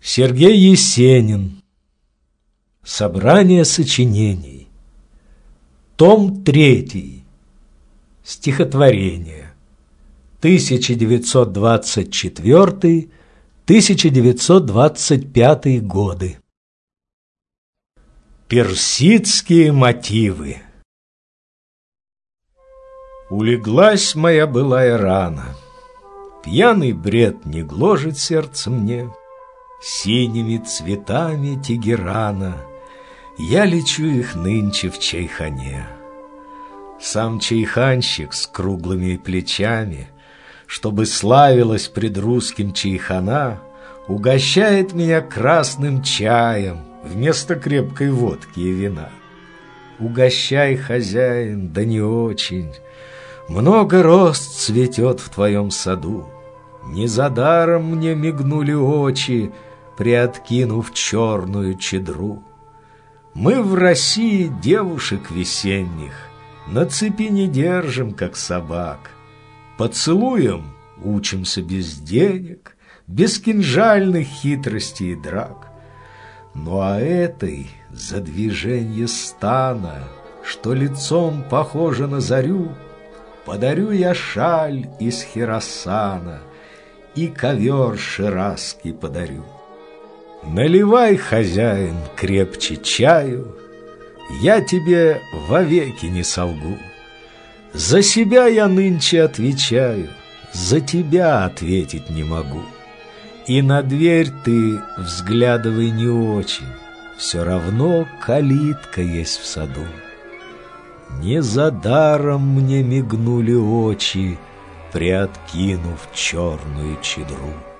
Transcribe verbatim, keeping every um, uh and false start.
Сергей Есенин. Собрание сочинений. Том третий. Стихотворение. тысяча девятьсот двадцать четвёртый — тысяча девятьсот двадцать пятый годы. Персидские мотивы. Улеглась моя былая рана, пьяный бред не гложет сердце мне. Синими цветами Тегерана я лечу их нынче в чайхане. Сам чайханщик с круглыми плечами, чтобы славилась пред русским чайхана, угощает меня красным чаем вместо крепкой водки и вина. Угощай, хозяин, да не очень, много роз цветет в твоем саду. Не за даром мне мигнули очи, приоткинув черную чедру. Мы в России девушек весенних на цепи не держим, как собак. Поцелуем учимся без денег, без кинжальных хитростей и драк. Ну а этой за движение стана, что лицом похоже на зарю, подарю я шаль из Хиросана и ковер ширазский подарю. Наливай, хозяин, крепче чаю, я тебе вовеки не солгу. За себя я нынче отвечаю, за тебя ответить не могу. И на дверь ты взглядывай не очень, все равно калитка есть в саду. Не за даром мне мигнули очи, приоткинув черную чедру.